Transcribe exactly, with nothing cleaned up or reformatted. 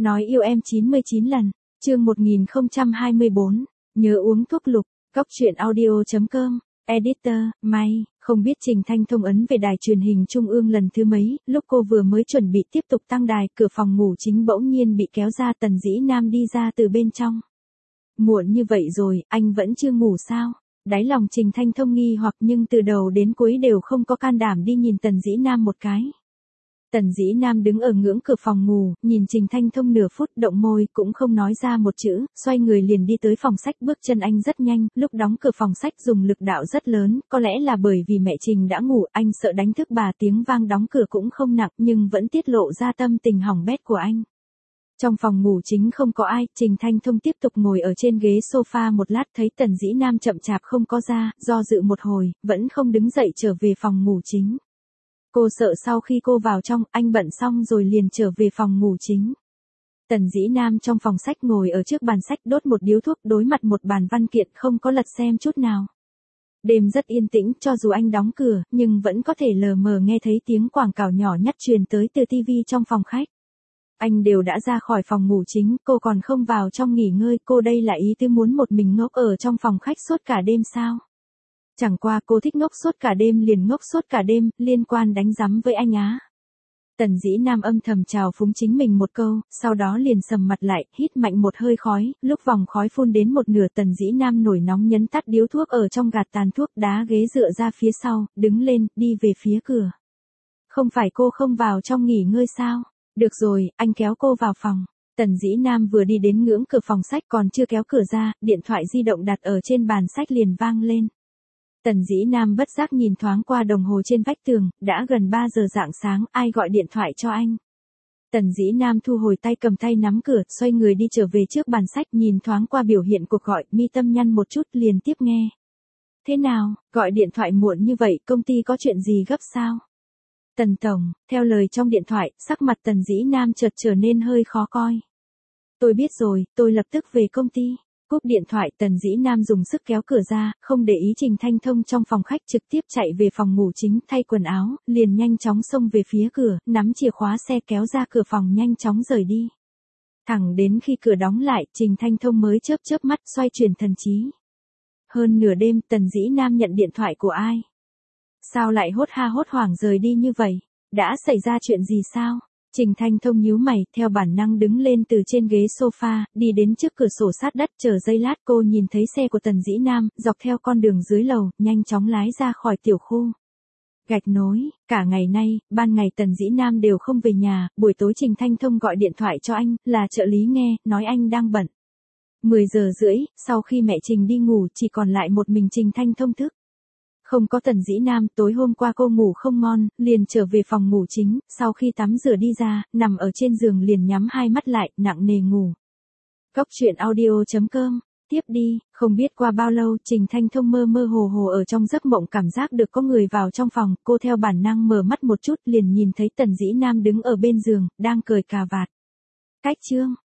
Nói yêu em chín mươi chín lần, chương một nghìn không trăm hai mươi bốn, nhớ uống thuốc lục, góc truyện audio chấm com, editor, May, không biết Trình Thanh Thông ấn về đài truyền hình trung ương lần thứ mấy, lúc cô vừa mới chuẩn bị tiếp tục tăng đài, cửa phòng ngủ chính bỗng nhiên bị kéo ra, Tần Dĩ Nam đi ra từ bên trong. Muộn như vậy rồi, anh vẫn chưa ngủ sao? Đáy lòng Trình Thanh Thông nghi hoặc nhưng từ đầu đến cuối đều không có can đảm đi nhìn Tần Dĩ Nam một cái. Tần Dĩ Nam đứng ở ngưỡng cửa phòng ngủ, nhìn Trình Thanh Thông nửa phút, động môi cũng không nói ra một chữ, xoay người liền đi tới phòng sách, bước chân anh rất nhanh, lúc đóng cửa phòng sách dùng lực đạo rất lớn, có lẽ là bởi vì mẹ Trình đã ngủ, anh sợ đánh thức bà, tiếng vang đóng cửa cũng không nặng nhưng vẫn tiết lộ ra tâm tình hỏng bét của anh. Trong phòng ngủ chính không có ai, Trình Thanh Thông tiếp tục ngồi ở trên ghế sofa một lát, thấy Tần Dĩ Nam chậm chạp không có ra, do dự một hồi, vẫn không đứng dậy trở về phòng ngủ chính. Cô sợ sau khi cô vào trong, anh bận xong rồi liền trở về phòng ngủ chính. Tần Dĩ Nam trong phòng sách ngồi ở trước bàn sách đốt một điếu thuốc, đối mặt một bàn văn kiện không có lật xem chút nào. Đêm rất yên tĩnh, cho dù anh đóng cửa, nhưng vẫn có thể lờ mờ nghe thấy tiếng quảng cáo nhỏ nhắt truyền tới từ tivi trong phòng khách. Anh đều đã ra khỏi phòng ngủ chính, cô còn không vào trong nghỉ ngơi, cô đây là ý tứ muốn một mình ngốc ở trong phòng khách suốt cả đêm sao? Chẳng qua cô thích ngốc suốt cả đêm liền ngốc suốt cả đêm, liên quan đánh rắm với anh á. Tần Dĩ Nam âm thầm chào phúng chính mình một câu, sau đó liền sầm mặt lại, hít mạnh một hơi khói, lúc vòng khói phun đến một nửa Tần Dĩ Nam nổi nóng nhấn tắt điếu thuốc ở trong gạt tàn thuốc, đá ghế dựa ra phía sau, đứng lên, đi về phía cửa. Không phải cô không vào trong nghỉ ngơi sao? Được rồi, anh kéo cô vào phòng. Tần Dĩ Nam vừa đi đến ngưỡng cửa phòng sách còn chưa kéo cửa ra, điện thoại di động đặt ở trên bàn sách liền vang lên. Tần Dĩ Nam bất giác nhìn thoáng qua đồng hồ trên vách tường, đã gần ba giờ rạng sáng, ai gọi điện thoại cho anh. Tần Dĩ Nam thu hồi tay cầm tay nắm cửa, xoay người đi trở về trước bàn sách, nhìn thoáng qua biểu hiện cuộc gọi, mi tâm nhăn một chút liền tiếp nghe. Thế nào, gọi điện thoại muộn như vậy, công ty có chuyện gì gấp sao? Tần Tổng, theo lời trong điện thoại, sắc mặt Tần Dĩ Nam chợt trở nên hơi khó coi. Tôi biết rồi, tôi lập tức về công ty. Cúp điện thoại, Tần Dĩ Nam dùng sức kéo cửa ra, không để ý Trình Thanh Thông trong phòng khách, trực tiếp chạy về phòng ngủ chính, thay quần áo, liền nhanh chóng xông về phía cửa, nắm chìa khóa xe kéo ra cửa phòng nhanh chóng rời đi. Thẳng đến khi cửa đóng lại, Trình Thanh Thông mới chớp chớp mắt xoay chuyển thần trí. Hơn nửa đêm, Tần Dĩ Nam nhận điện thoại của ai? Sao lại hốt ha hốt hoảng rời đi như vậy? Đã xảy ra chuyện gì sao? Trình Thanh Thông nhíu mày, theo bản năng đứng lên từ trên ghế sofa, đi đến trước cửa sổ sát đất, chờ giây lát cô nhìn thấy xe của Tần Dĩ Nam, dọc theo con đường dưới lầu, nhanh chóng lái ra khỏi tiểu khu. Gạch nối, cả ngày nay, ban ngày Tần Dĩ Nam đều không về nhà, buổi tối Trình Thanh Thông gọi điện thoại cho anh, là trợ lý nghe, nói anh đang bận. mười giờ rưỡi, sau khi mẹ Trình đi ngủ, chỉ còn lại một mình Trình Thanh Thông thức. Không có Tần Dĩ Nam, tối hôm qua cô ngủ không ngon, liền trở về phòng ngủ chính, sau khi tắm rửa đi ra, nằm ở trên giường liền nhắm hai mắt lại, nặng nề ngủ. Góc truyện audio chấm com, tiếp đi, không biết qua bao lâu, Trình Thanh Thông mơ mơ hồ hồ ở trong giấc mộng cảm giác được có người vào trong phòng, cô theo bản năng mở mắt một chút liền nhìn thấy Tần Dĩ Nam đứng ở bên giường, đang cởi cà vạt. Cách chương,